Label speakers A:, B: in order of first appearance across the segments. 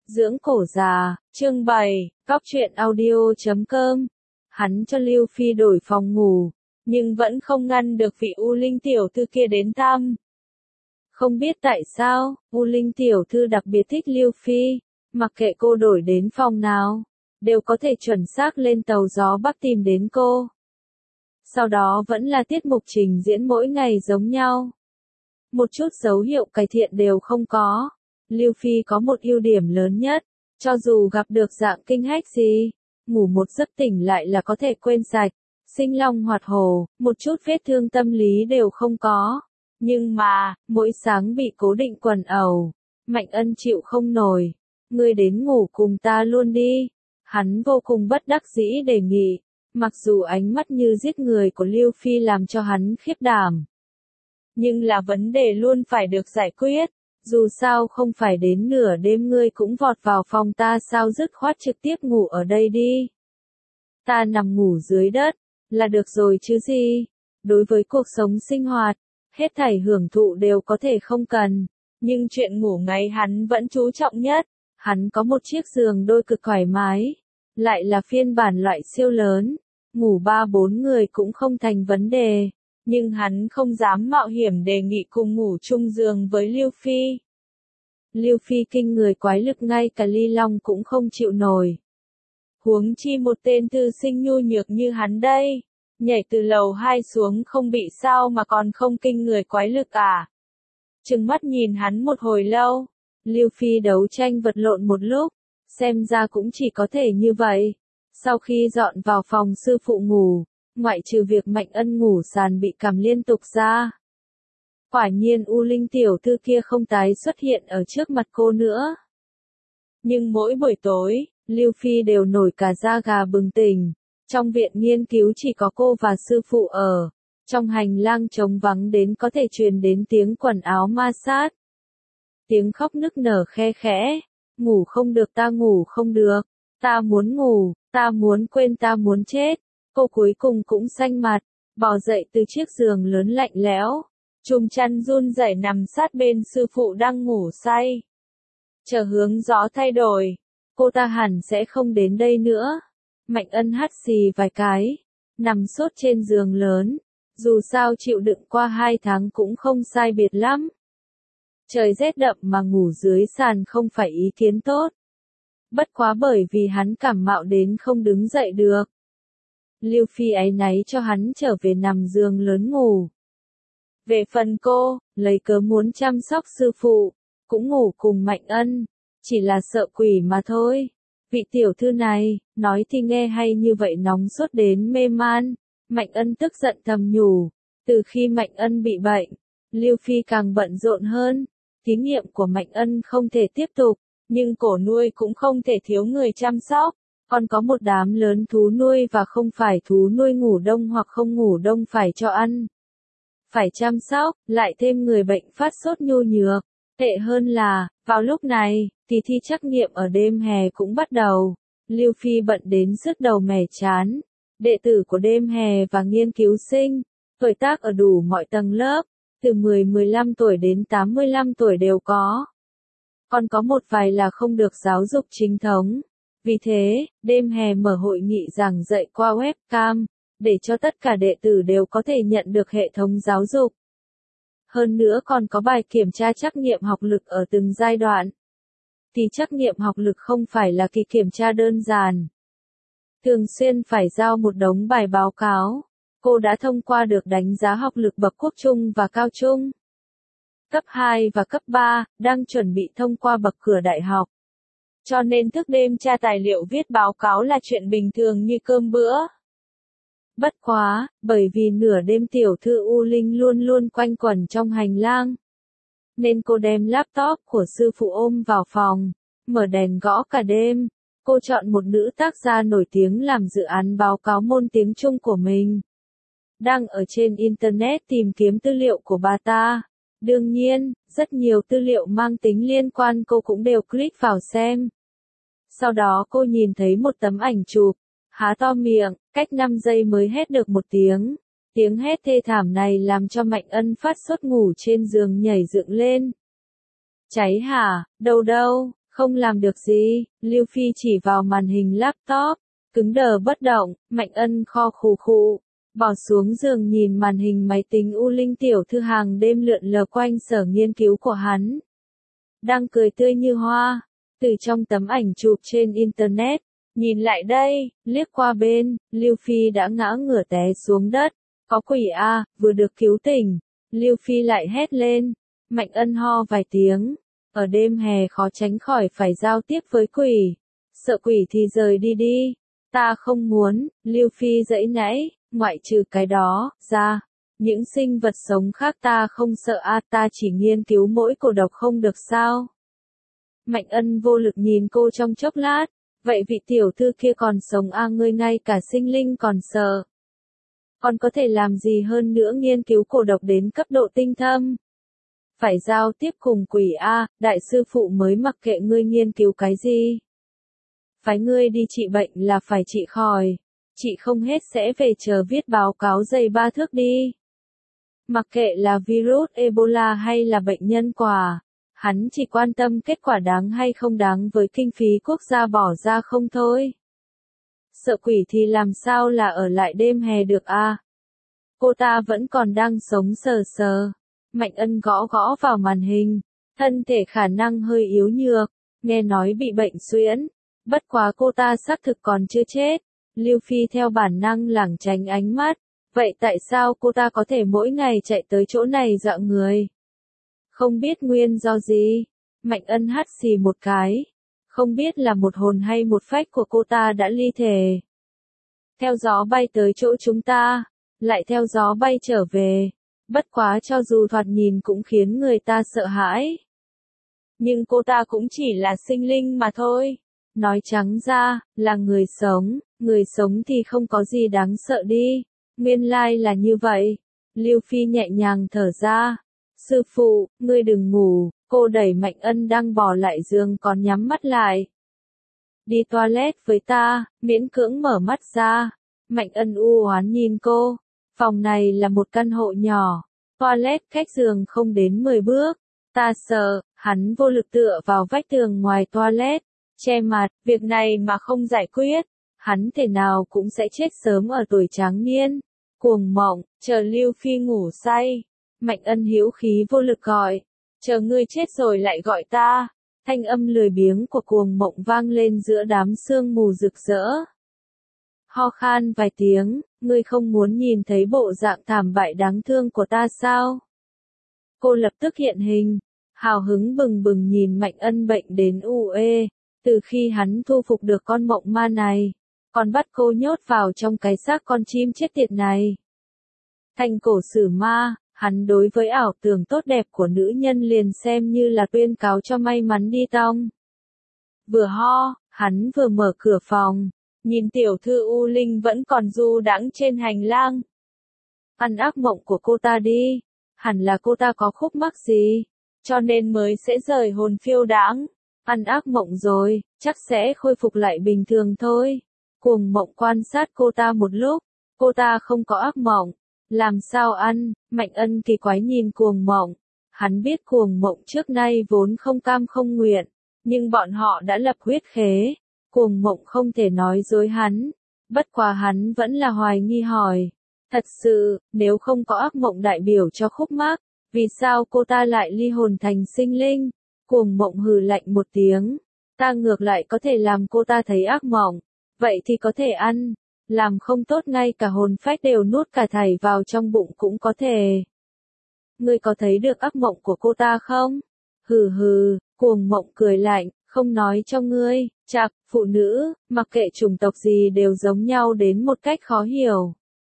A: Dưỡng cổ già, chương 7, góc truyện audio.com. Hắn cho Lưu Phi đổi phòng ngủ, nhưng vẫn không ngăn được vị U Linh tiểu thư kia đến thăm. Không biết tại sao, U Linh tiểu thư đặc biệt thích Lưu Phi, mặc kệ cô đổi đến phòng nào, đều có thể chuẩn xác lên tàu gió Bắc tìm đến cô. Sau đó vẫn là tiết mục trình diễn mỗi ngày giống nhau. Một chút dấu hiệu cải thiện đều không có. Lưu Phi có một ưu điểm lớn nhất, cho dù gặp được dạng kinh hách gì, ngủ một giấc tỉnh lại là có thể quên sạch, sinh long hoạt hổ, một chút vết thương tâm lý đều không có. Nhưng mà, mỗi sáng bị cố định quần ẩu, Mạnh Ân chịu không nổi, ngươi đến ngủ cùng ta luôn đi. Hắn vô cùng bất đắc dĩ đề nghị, mặc dù ánh mắt như giết người của Lưu Phi làm cho hắn khiếp đảm. Nhưng là vấn đề luôn phải được giải quyết. Dù sao không phải đến nửa đêm ngươi cũng vọt vào phòng ta sao, dứt khoát trực tiếp ngủ ở đây đi. Ta nằm ngủ dưới đất, là được rồi chứ gì. Đối với cuộc sống sinh hoạt, hết thảy hưởng thụ đều có thể không cần. Nhưng chuyện ngủ ngáy hắn vẫn chú trọng nhất. Hắn có một chiếc giường đôi cực thoải mái. Lại là phiên bản loại siêu lớn. Ngủ 3-4 người cũng không thành vấn đề. Nhưng hắn không dám mạo hiểm đề nghị cùng ngủ chung giường với Lưu Phi. Lưu Phi kinh người quái lực ngay cả Ly Long cũng không chịu nổi. Huống chi một tên thư sinh nhu nhược như hắn đây, nhảy từ lầu 2 xuống không bị sao mà còn không kinh người quái lực à. Trừng mắt nhìn hắn một hồi lâu, Lưu Phi đấu tranh vật lộn một lúc, xem ra cũng chỉ có thể như vậy. Sau khi dọn vào phòng sư phụ ngủ, ngoại trừ việc Mạnh Ân ngủ sàn bị cầm liên tục ra. Quả nhiên U Linh tiểu thư kia không tái xuất hiện ở trước mặt cô nữa. Nhưng mỗi buổi tối, Lưu Phi đều nổi cả da gà bừng tỉnh. Trong viện nghiên cứu chỉ có cô và sư phụ ở. Trong hành lang trống vắng đến có thể truyền đến tiếng quần áo ma sát. Tiếng khóc nức nở khe khẽ. Ngủ không được, ta ngủ không được. Ta muốn ngủ, ta muốn quên, ta muốn chết. Cô cuối cùng cũng xanh mặt, bò dậy từ chiếc giường lớn lạnh lẽo. Chùm chăn run rẩy nằm sát bên sư phụ đang ngủ say. Chờ hướng gió thay đổi, cô ta hẳn sẽ không đến đây nữa. Mạnh Ân hắt xì vài cái, nằm sốt trên giường lớn. Dù sao chịu đựng qua 2 tháng cũng không sai biệt lắm. Trời rét đậm mà ngủ dưới sàn không phải ý kiến tốt. Bất quá bởi vì hắn cảm mạo đến không đứng dậy được. Lưu Phi áy náy cho hắn trở về nằm giường lớn ngủ. Về phần cô, lấy cớ muốn chăm sóc sư phụ, cũng ngủ cùng Mạnh Ân, chỉ là sợ quỷ mà thôi. Vị tiểu thư này, nói thì nghe hay như vậy nóng sốt đến mê man. Mạnh Ân tức giận thầm nhủ, từ khi Mạnh Ân bị bệnh, Lưu Phi càng bận rộn hơn. Thí nghiệm của Mạnh Ân không thể tiếp tục, nhưng cổ nuôi cũng không thể thiếu người chăm sóc. Còn có một đám lớn thú nuôi và không phải thú nuôi ngủ đông hoặc không ngủ đông phải cho ăn. Phải chăm sóc, lại thêm người bệnh phát sốt nhu nhược. Tệ hơn là, vào lúc này, thì thi trắc nghiệm ở đêm hè cũng bắt đầu. Lưu Phi bận đến sứt đầu mẻ chán. Đệ tử của đêm hè và nghiên cứu sinh, tuổi tác ở đủ mọi tầng lớp, từ 10-15 tuổi đến 85 tuổi đều có. Còn có một vài là không được giáo dục chính thống. Vì thế, đêm hè mở hội nghị giảng dạy qua webcam, để cho tất cả đệ tử đều có thể nhận được hệ thống giáo dục. Hơn nữa còn có bài kiểm tra trắc nghiệm học lực ở từng giai đoạn. Thì trắc nghiệm học lực không phải là kỳ kiểm tra đơn giản. Thường xuyên phải giao một đống bài báo cáo. Cô đã thông qua được đánh giá học lực bậc quốc trung và cao trung. Cấp 2 và cấp 3, đang chuẩn bị thông qua bậc cửa đại học. Cho nên thức đêm tra tài liệu viết báo cáo là chuyện bình thường như cơm bữa. Bất quá, bởi vì nửa đêm tiểu thư U Linh luôn luôn quanh quẩn trong hành lang. Nên cô đem laptop của sư phụ ôm vào phòng, mở đèn gõ cả đêm. Cô chọn một nữ tác gia nổi tiếng làm dự án báo cáo môn tiếng Trung của mình. Đang ở trên Internet tìm kiếm tư liệu của bà ta. Đương nhiên, rất nhiều tư liệu mang tính liên quan cô cũng đều click vào xem. Sau đó cô nhìn thấy một tấm ảnh chụp, há to miệng, cách 5 giây mới hét được một tiếng. Tiếng hét thê thảm này làm cho Mạnh Ân phát sốt ngủ trên giường nhảy dựng lên. Cháy hả? Đâu đâu, Không làm được gì, Lưu Phi chỉ vào màn hình laptop, cứng đờ bất động, Mạnh Ân kho khụ khụ, bỏ xuống giường nhìn màn hình máy tính U Linh tiểu thư hàng đêm lượn lờ quanh sở nghiên cứu của hắn. Đang cười tươi như hoa, từ trong tấm ảnh chụp trên Internet, nhìn lại đây, liếc qua bên, Lưu Phi đã ngã ngửa té xuống đất, có quỷ a, vừa được cứu tỉnh, Lưu Phi lại hét lên, Mạnh Ân ho vài tiếng, ở đêm hè khó tránh khỏi phải giao tiếp với quỷ, sợ quỷ thì rời đi đi, ta không muốn, Lưu Phi giãy nãy, ngoại trừ cái đó, ra. Những sinh vật sống khác ta không sợ a, ta chỉ nghiên cứu mỗi cổ độc không được sao. Mạnh Ân vô lực nhìn cô trong chốc lát, vậy vị tiểu thư kia còn sống a, ngươi ngay cả sinh linh còn sợ. Còn có thể làm gì hơn nữa, nghiên cứu cổ độc đến cấp độ tinh thâm. Phải giao tiếp cùng quỷ a, đại sư phụ mới mặc kệ ngươi nghiên cứu cái gì. Phái ngươi đi trị bệnh là phải trị khỏi, trị không hết sẽ về chờ viết báo cáo dày 3 thước đi. Mặc kệ là virus Ebola hay là bệnh nhân quả, hắn chỉ quan tâm kết quả đáng hay không đáng với kinh phí quốc gia bỏ ra không thôi. Sợ quỷ thì làm sao là ở lại đêm hè được a? Cô ta vẫn còn đang sống sờ sờ. Mạnh Ân gõ gõ vào màn hình, thân thể khả năng hơi yếu nhược, nghe nói bị bệnh suyễn. Bất quá cô ta xác thực còn chưa chết. Lưu Phi theo bản năng lảng tránh ánh mắt. Vậy tại sao cô ta có thể mỗi ngày chạy tới chỗ này dọa người? Không biết nguyên do gì. Mạnh Ân hắt xì một cái. Không biết là một hồn hay một phách của cô ta đã ly thể. Theo gió bay tới chỗ chúng ta, lại theo gió bay trở về. Bất quá cho dù thoạt nhìn cũng khiến người ta sợ hãi. Nhưng cô ta cũng chỉ là sinh linh mà thôi. Nói trắng ra, là người sống thì không có gì đáng sợ đi. Nguyên lai là như vậy. Lưu Phi nhẹ nhàng thở ra. Sư phụ, ngươi đừng ngủ, cô đẩy Mạnh Ân đang bò lại giường còn nhắm mắt lại. Đi toilet với ta, miễn cưỡng mở mắt ra. Mạnh Ân u oán nhìn cô. Phòng này là một căn hộ nhỏ. Toilet cách giường không đến 10 bước. Ta sợ, hắn vô lực tựa vào vách tường ngoài toilet. Che mặt, việc này mà không giải quyết. Hắn thể nào cũng sẽ chết sớm ở tuổi tráng niên. Cuồng mộng, chờ Lưu Phi ngủ say. Mạnh Ân hữu khí vô lực gọi. Chờ ngươi chết rồi lại gọi ta. Thanh âm lười biếng của cuồng mộng vang lên giữa đám sương mù rực rỡ. Ho khan vài tiếng, ngươi không muốn nhìn thấy bộ dạng thảm bại đáng thương của ta sao? Cô lập tức hiện hình, hào hứng bừng bừng nhìn Mạnh Ân bệnh đến uê, từ khi hắn thu phục được con mộng ma này, còn bắt cô nhốt vào trong cái xác con chim chết tiệt này. Thành cổ sử ma, hắn đối với ảo tưởng tốt đẹp của nữ nhân liền xem như là tuyên cáo cho may mắn đi tong. Vừa ho, hắn vừa mở cửa phòng. Nhìn tiểu thư U Linh vẫn còn du đãng trên hành lang. Ăn ác mộng của cô ta đi. Hẳn là cô ta có khúc mắc gì, cho nên mới sẽ rời hồn phiêu đãng. Ăn ác mộng rồi, chắc sẽ khôi phục lại bình thường thôi. Cuồng mộng quan sát cô ta một lúc. Cô ta không có ác mộng. Làm sao ăn? Mạnh Ân kỳ quái nhìn cuồng mộng. Hắn biết cuồng mộng trước nay vốn không cam không nguyện. Nhưng bọn họ đã lập huyết khế. Cuồng mộng không thể nói dối hắn. Bất quá hắn vẫn là hoài nghi hỏi. Thật sự, nếu không có ác mộng đại biểu cho khúc mắc, vì sao cô ta lại ly hồn thành sinh linh? Cuồng mộng hừ lạnh một tiếng. Ta ngược lại có thể làm cô ta thấy ác mộng. Vậy thì có thể ăn. Làm không tốt ngay cả hồn phách đều nuốt cả thảy vào trong bụng cũng có thể. Ngươi có thấy được ác mộng của cô ta không? Hừ hừ, cuồng mộng cười lạnh. Không nói cho ngươi, chạc, phụ nữ, mặc kệ chủng tộc gì đều giống nhau đến một cách khó hiểu.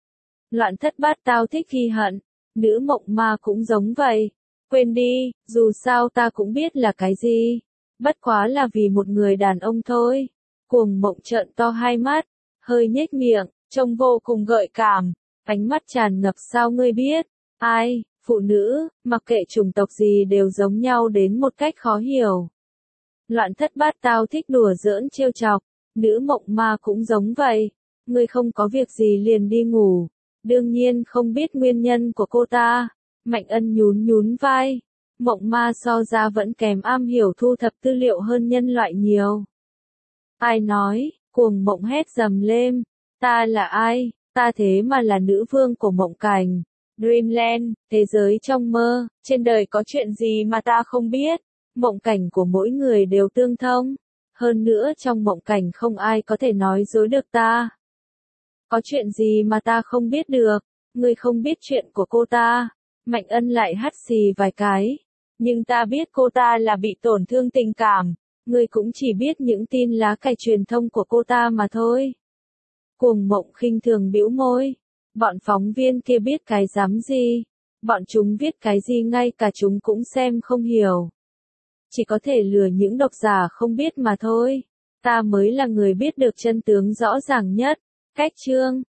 A: Loạn thất bát tao thích ghi hận, nữ mộng ma cũng giống vậy. Quên đi, dù sao ta cũng biết là cái gì. Bất quá là vì một người đàn ông thôi. Cuồng mộng trợn to hai mắt, hơi nhếch miệng, trông vô cùng gợi cảm, ánh mắt tràn ngập sao ngươi biết. Ai, phụ nữ, mặc kệ chủng tộc gì đều giống nhau đến một cách khó hiểu. Loạn thất bát tao thích đùa giỡn trêu chọc, nữ mộng ma cũng giống vậy. Ngươi không có việc gì liền đi ngủ. Đương nhiên không biết nguyên nhân của cô ta. Mạnh Ân nhún nhún vai. Mộng ma so ra vẫn kém am hiểu thu thập tư liệu hơn nhân loại nhiều. Ai nói, cuồng mộng hét dầm lên, ta là ai, ta thế mà là nữ vương của mộng cảnh. Dreamland, thế giới trong mơ, trên đời có chuyện gì mà ta không biết, mộng cảnh của mỗi người đều tương thông. Hơn nữa trong mộng cảnh không ai có thể nói dối được ta. Có chuyện gì mà ta không biết được, ngươi không biết chuyện của cô ta. Mạnh Ân lại hắt xì vài cái. Nhưng ta biết cô ta là bị tổn thương tình cảm, ngươi cũng chỉ biết những tin lá cải truyền thông của cô ta mà thôi. Cuồng mộng khinh thường bĩu môi. Bọn phóng viên kia biết cái dám gì. Bọn chúng viết cái gì ngay cả chúng cũng xem không hiểu. Chỉ có thể lừa những độc giả không biết mà thôi. Ta mới là người biết được chân tướng rõ ràng nhất. Cách chương